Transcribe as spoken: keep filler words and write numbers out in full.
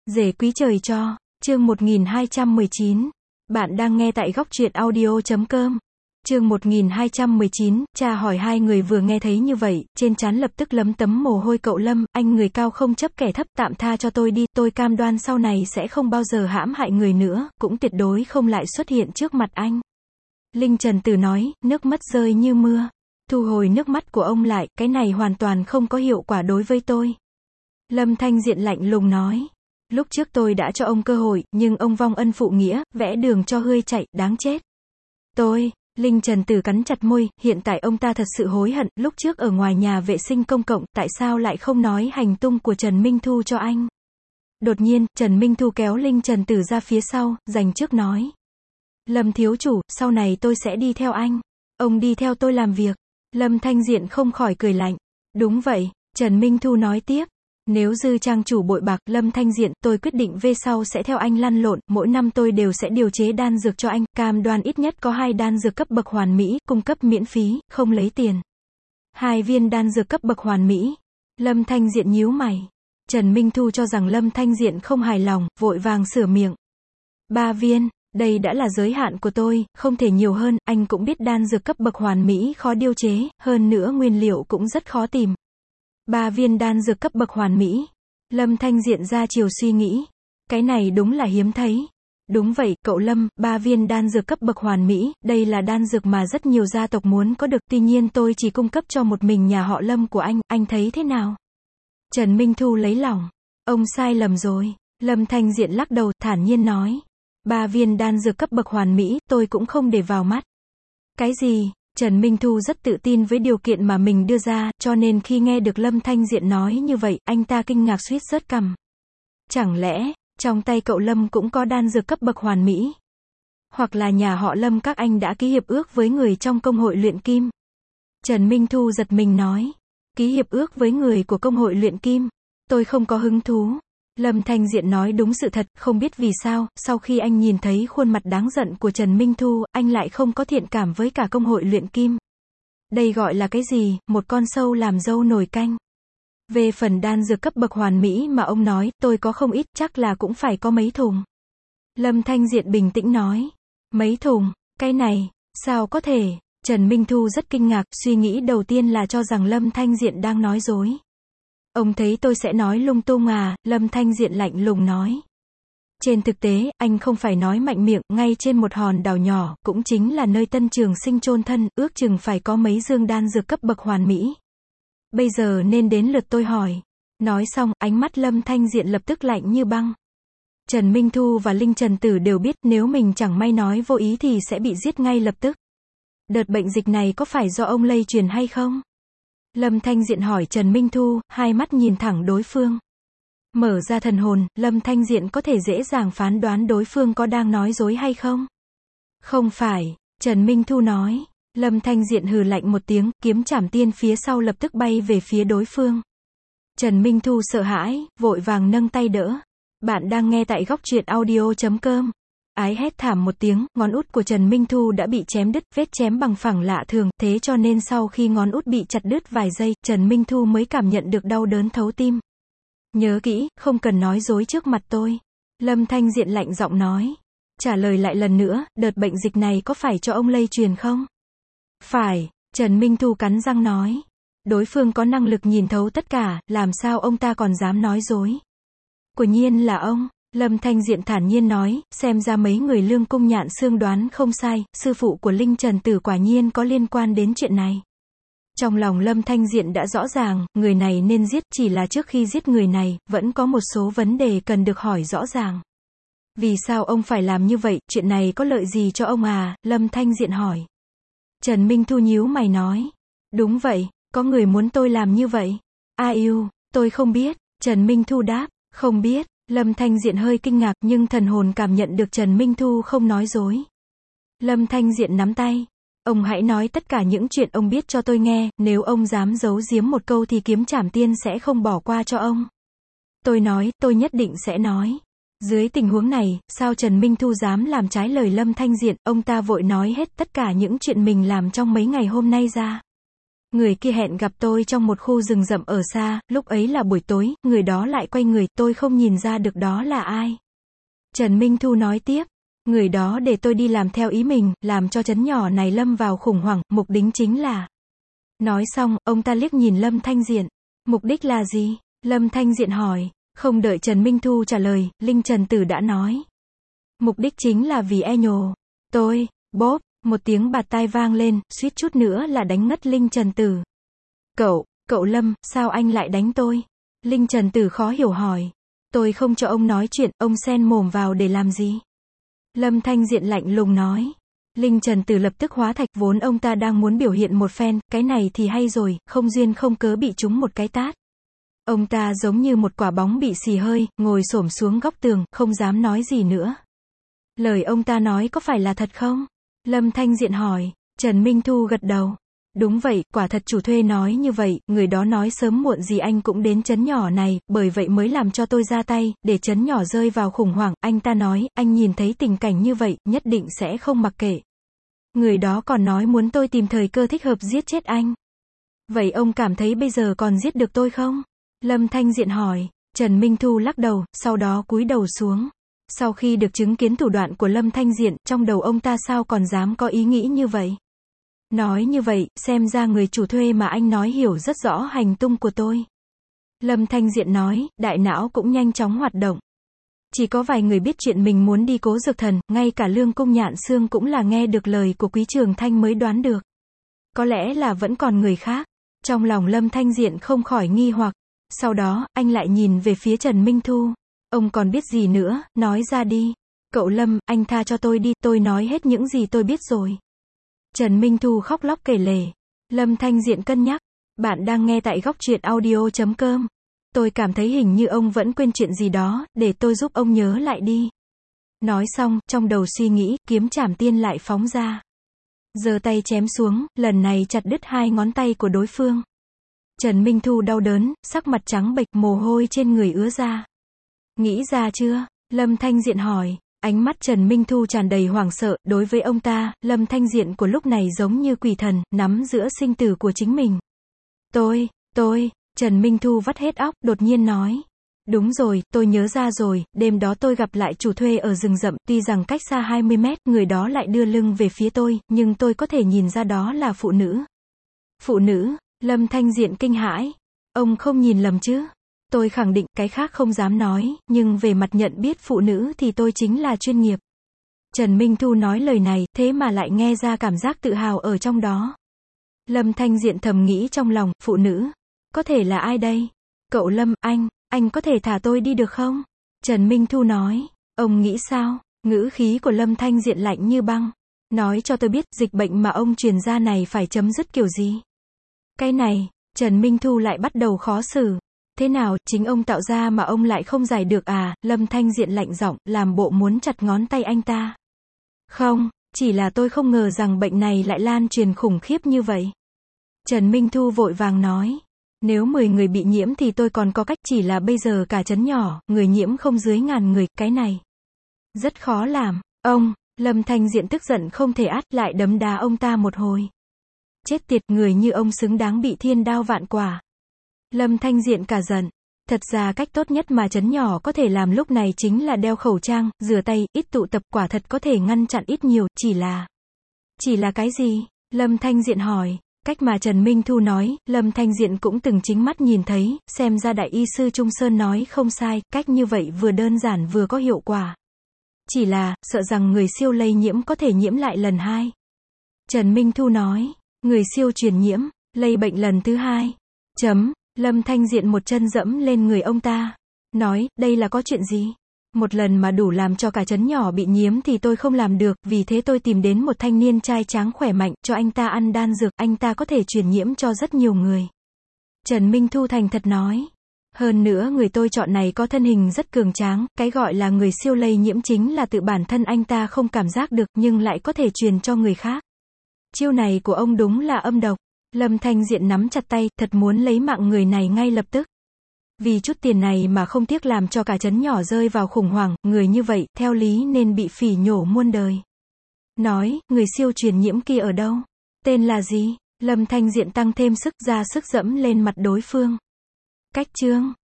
Rể quý trời cho, chương một nghìn hai trăm mười chín. Bạn đang nghe tại góc truyện audio chấm com. Chương một nghìn hai trăm mười chín, cha hỏi hai người vừa nghe thấy như vậy, trên trán lập tức lấm tấm mồ hôi. Cậu Lâm, anh người cao không chấp kẻ thấp, tạm tha cho tôi đi, tôi cam đoan sau này sẽ không bao giờ hãm hại người nữa, cũng tuyệt đối không lại xuất hiện trước mặt anh. Linh Trần Tử nói, nước mắt rơi như mưa. Thu hồi nước mắt của ông lại, cái này hoàn toàn không có hiệu quả đối với tôi. Lâm Thanh Diện lạnh lùng nói. Lúc trước tôi đã cho ông cơ hội, nhưng ông vong ân phụ nghĩa, vẽ đường cho hươu chạy, đáng chết. Tôi, Linh Trần Tử cắn chặt môi, hiện tại ông ta thật sự hối hận, lúc trước ở ngoài nhà vệ sinh công cộng, tại sao lại không nói hành tung của Trần Minh Thu cho anh. Đột nhiên, Trần Minh Thu kéo Linh Trần Tử ra phía sau, dành trước nói. Lâm thiếu chủ, sau này tôi sẽ đi theo anh. Ông đi theo tôi làm việc. Lâm Thanh Diện không khỏi cười lạnh. Đúng vậy, Trần Minh Thu nói tiếp. Nếu Dư trang chủ bội bạc, Lâm Thanh Diện, tôi quyết định về sau sẽ theo anh lăn lộn, mỗi năm tôi đều sẽ điều chế đan dược cho anh, cam đoan ít nhất có hai đan dược cấp bậc hoàn mỹ, cung cấp miễn phí, không lấy tiền. Hai viên đan dược cấp bậc hoàn mỹ. Lâm Thanh Diện nhíu mày. Trần Minh Thu cho rằng Lâm Thanh Diện không hài lòng, vội vàng sửa miệng. Ba viên, đây đã là giới hạn của tôi, không thể nhiều hơn, anh cũng biết đan dược cấp bậc hoàn mỹ khó điều chế, hơn nữa nguyên liệu cũng rất khó tìm. Ba viên đan dược cấp bậc hoàn mỹ. Lâm Thanh Diện ra chiều suy nghĩ. Cái này đúng là hiếm thấy. Đúng vậy, cậu Lâm, ba viên đan dược cấp bậc hoàn mỹ, đây là đan dược mà rất nhiều gia tộc muốn có được, tuy nhiên tôi chỉ cung cấp cho một mình nhà họ Lâm của anh, anh thấy thế nào? Trần Minh Thu lấy lòng. Ông sai lầm rồi. Lâm Thanh Diện lắc đầu, thản nhiên nói. Ba viên đan dược cấp bậc hoàn mỹ, tôi cũng không để vào mắt. Cái gì? Trần Minh Thu rất tự tin với điều kiện mà mình đưa ra, cho nên khi nghe được Lâm Thanh Diện nói như vậy, anh ta kinh ngạc suýt rớt cằm. Chẳng lẽ, trong tay cậu Lâm cũng có đan dược cấp bậc hoàn mỹ? Hoặc là nhà họ Lâm các anh đã ký hiệp ước với người trong công hội luyện kim? Trần Minh Thu giật mình nói. Ký hiệp ước với người của công hội luyện kim? Tôi không có hứng thú. Lâm Thanh Diện nói đúng sự thật, không biết vì sao, sau khi anh nhìn thấy khuôn mặt đáng giận của Trần Minh Thu, anh lại không có thiện cảm với cả công hội luyện kim. Đây gọi là cái gì, một con sâu làm dâu nồi canh. Về phần đan dược cấp bậc hoàn mỹ mà ông nói, tôi có không ít, chắc là cũng phải có mấy thùng. Lâm Thanh Diện bình tĩnh nói. Mấy thùng, cái này, sao có thể? Trần Minh Thu rất kinh ngạc, suy nghĩ đầu tiên là cho rằng Lâm Thanh Diện đang nói dối. Ông thấy tôi sẽ nói lung tung à? Lâm Thanh Diện lạnh lùng nói. Trên thực tế, anh không phải nói mạnh miệng, ngay trên một hòn đảo nhỏ, cũng chính là nơi Tân Trường Sinh chôn thân, ước chừng phải có mấy dương đan dược cấp bậc hoàn mỹ. Bây giờ nên đến lượt tôi hỏi. Nói xong, ánh mắt Lâm Thanh Diện lập tức lạnh như băng. Trần Minh Thu và Linh Trần Tử đều biết, nếu mình chẳng may nói vô ý thì sẽ bị giết ngay lập tức. Đợt bệnh dịch này có phải do ông lây truyền hay không? Lâm Thanh Diện hỏi Trần Minh Thu, hai mắt nhìn thẳng đối phương. Mở ra thần hồn, Lâm Thanh Diện có thể dễ dàng phán đoán đối phương có đang nói dối hay không? Không phải, Trần Minh Thu nói. Lâm Thanh Diện hừ lạnh một tiếng, kiếm trảm tiên phía sau lập tức bay về phía đối phương. Trần Minh Thu sợ hãi, vội vàng nâng tay đỡ. Bạn đang nghe tại góc truyện audio chấm com. Ái hét thảm một tiếng, ngón út của Trần Minh Thu đã bị chém đứt, vết chém bằng phẳng lạ thường, thế cho nên sau khi ngón út bị chặt đứt vài giây, Trần Minh Thu mới cảm nhận được đau đớn thấu tim. Nhớ kỹ, không cần nói dối trước mặt tôi. Lâm Thanh Diện lạnh giọng nói. Trả lời lại lần nữa, đợt bệnh dịch này có phải cho ông lây truyền không? Phải, Trần Minh Thu cắn răng nói. Đối phương có năng lực nhìn thấu tất cả, làm sao ông ta còn dám nói dối? Quả nhiên là ông. Lâm Thanh Diện thản nhiên nói, xem ra mấy người Lương Cung Nhạn Xương đoán không sai, sư phụ của Linh Trần Tử quả nhiên có liên quan đến chuyện này. Trong lòng Lâm Thanh Diện đã rõ ràng, người này nên giết, chỉ là trước khi giết người này, vẫn có một số vấn đề cần được hỏi rõ ràng. Vì sao ông phải làm như vậy, chuyện này có lợi gì cho ông à? Lâm Thanh Diện hỏi. Trần Minh Thu nhíu mày nói. Đúng vậy, có người muốn tôi làm như vậy. A yêu, tôi không biết. Trần Minh Thu đáp, không biết. Lâm Thanh Diện hơi kinh ngạc, nhưng thần hồn cảm nhận được Trần Minh Thu không nói dối. Lâm Thanh Diện nắm tay. Ông hãy nói tất cả những chuyện ông biết cho tôi nghe, nếu ông dám giấu giếm một câu thì kiếm trảm tiên sẽ không bỏ qua cho ông. Tôi nói, tôi nhất định sẽ nói. Dưới tình huống này, sao Trần Minh Thu dám làm trái lời Lâm Thanh Diện, ông ta vội nói hết tất cả những chuyện mình làm trong mấy ngày hôm nay ra. Người kia hẹn gặp tôi trong một khu rừng rậm ở xa, lúc ấy là buổi tối, người đó lại quay người, tôi không nhìn ra được đó là ai. Trần Minh Thu nói tiếp, người đó để tôi đi làm theo ý mình, làm cho trấn nhỏ này lâm vào khủng hoảng, mục đích chính là. Nói xong, ông ta liếc nhìn Lâm Thanh Diện. Mục đích là gì? Lâm Thanh Diện hỏi. Không đợi Trần Minh Thu trả lời, Linh Trần Tử đã nói. Mục đích chính là vì e nhồ. Tôi, bốp, một tiếng bạt tai vang lên, suýt chút nữa là đánh ngất Linh Trần Tử. Cậu, cậu Lâm, sao anh lại đánh tôi? Linh Trần Tử khó hiểu hỏi. Tôi không cho ông nói chuyện, ông xen mồm vào để làm gì? Lâm Thanh Diện lạnh lùng nói. Linh Trần Tử lập tức hóa thạch, vốn ông ta đang muốn biểu hiện một phen, cái này thì hay rồi, không duyên không cớ bị trúng một cái tát. Ông ta giống như một quả bóng bị xì hơi, ngồi xổm xuống góc tường, không dám nói gì nữa. Lời ông ta nói có phải là thật không? Lâm Thanh Diện hỏi. Trần Minh Thu gật đầu. Đúng vậy, quả thật chủ thuê nói như vậy, người đó nói sớm muộn gì anh cũng đến trấn nhỏ này, bởi vậy mới làm cho tôi ra tay, để trấn nhỏ rơi vào khủng hoảng, anh ta nói, anh nhìn thấy tình cảnh như vậy, nhất định sẽ không mặc kệ. Người đó còn nói muốn tôi tìm thời cơ thích hợp giết chết anh. Vậy ông cảm thấy bây giờ còn giết được tôi không? Lâm Thanh Diện hỏi. Trần Minh Thu lắc đầu, sau đó cúi đầu xuống. Sau khi được chứng kiến thủ đoạn của Lâm Thanh Diện, trong đầu ông ta sao còn dám có ý nghĩ như vậy? Nói như vậy, xem ra người chủ thuê mà anh nói hiểu rất rõ hành tung của tôi. Lâm Thanh Diện nói, đại não cũng nhanh chóng hoạt động. Chỉ có vài người biết chuyện mình muốn đi Cố Dược Thần, ngay cả Lương Cung Nhạn Xương cũng là nghe được lời của Quý Trường Thanh mới đoán được. Có lẽ là vẫn còn người khác. Trong lòng Lâm Thanh Diện không khỏi nghi hoặc. Sau đó, anh lại nhìn về phía Trần Minh Thu. Ông còn biết gì nữa, nói ra đi. Cậu Lâm, anh tha cho tôi đi, tôi nói hết những gì tôi biết rồi. Trần Minh Thu khóc lóc kể lể. Lâm Thanh Diện cân nhắc. Bạn đang nghe tại góc truyện audio chấm com. Tôi cảm thấy hình như ông vẫn quên chuyện gì đó, để tôi giúp ông nhớ lại đi. Nói xong, trong đầu suy nghĩ, kiếm trảm tiên lại phóng ra. Giơ tay chém xuống, lần này chặt đứt hai ngón tay của đối phương. Trần Minh Thu đau đớn, sắc mặt trắng bệch, mồ hôi trên người ứa ra. Nghĩ ra chưa? Lâm Thanh Diện hỏi. Ánh mắt Trần Minh Thu tràn đầy hoảng sợ, đối với ông ta, Lâm Thanh Diện của lúc này giống như quỷ thần, nắm giữa sinh tử của chính mình. Tôi, tôi, Trần Minh Thu vắt hết óc, đột nhiên nói. Đúng rồi, tôi nhớ ra rồi, đêm đó tôi gặp lại chủ thuê ở rừng rậm, tuy rằng cách xa hai mươi mét, người đó lại đưa lưng về phía tôi, nhưng tôi có thể nhìn ra đó là phụ nữ. Phụ nữ? Lâm Thanh Diện kinh hãi. Ông không nhìn lầm chứ? Tôi khẳng định, cái khác không dám nói, nhưng về mặt nhận biết phụ nữ thì tôi chính là chuyên nghiệp. Trần Minh Thu nói lời này, thế mà lại nghe ra cảm giác tự hào ở trong đó. Lâm Thanh Diện thầm nghĩ trong lòng, phụ nữ? Có thể là ai đây? Cậu Lâm, anh, anh có thể thả tôi đi được không? Trần Minh Thu nói. Ông nghĩ sao? Ngữ khí của Lâm Thanh Diện lạnh như băng. Nói cho tôi biết, dịch bệnh mà ông truyền ra này phải chấm dứt kiểu gì? Cái này, Trần Minh Thu lại bắt đầu khó xử. Thế nào, chính ông tạo ra mà ông lại không giải được à? Lâm Thanh Diện lạnh giọng, làm bộ muốn chặt ngón tay anh ta. Không, chỉ là tôi không ngờ rằng bệnh này lại lan truyền khủng khiếp như vậy. Trần Minh Thu vội vàng nói. Nếu mười người bị nhiễm thì tôi còn có cách, chỉ là bây giờ cả trấn nhỏ, người nhiễm không dưới ngàn người, cái này rất khó làm. Ông, Lâm Thanh Diện tức giận không thể át, lại đấm đá ông ta một hồi. Chết tiệt, người như ông xứng đáng bị thiên đao vạn quả. Lâm Thanh Diện cả giận. Thật ra cách tốt nhất mà trấn nhỏ có thể làm lúc này chính là đeo khẩu trang, rửa tay, ít tụ tập, quả thật có thể ngăn chặn ít nhiều, chỉ là... Chỉ là cái gì? Lâm Thanh Diện hỏi. Cách mà Trần Minh Thu nói, Lâm Thanh Diện cũng từng chính mắt nhìn thấy, xem ra đại y sư Trung Sơn nói không sai, cách như vậy vừa đơn giản vừa có hiệu quả. Chỉ là, sợ rằng người siêu lây nhiễm có thể nhiễm lại lần hai. Trần Minh Thu nói, người siêu truyền nhiễm, lây bệnh lần thứ hai. Chấm, Lâm Thanh Diện một chân dẫm lên người ông ta. Nói, đây là có chuyện gì? Một lần mà đủ làm cho cả trấn nhỏ bị nhiễm thì tôi không làm được, vì thế tôi tìm đến một thanh niên trai tráng khỏe mạnh, cho anh ta ăn đan dược, anh ta có thể truyền nhiễm cho rất nhiều người. Trần Minh Thu thành thật nói. Hơn nữa người tôi chọn này có thân hình rất cường tráng, cái gọi là người siêu lây nhiễm chính là tự bản thân anh ta không cảm giác được, nhưng lại có thể truyền cho người khác. Chiêu này của ông đúng là âm độc. Lâm Thanh Diện nắm chặt tay, thật muốn lấy mạng người này ngay lập tức. Vì chút tiền này mà không tiếc làm cho cả trấn nhỏ rơi vào khủng hoảng, người như vậy, theo lý nên bị phỉ nhổ muôn đời. Nói, người siêu truyền nhiễm kia ở đâu? Tên là gì? Lâm Thanh Diện tăng thêm sức ra sức dẫm lên mặt đối phương. Cách chương.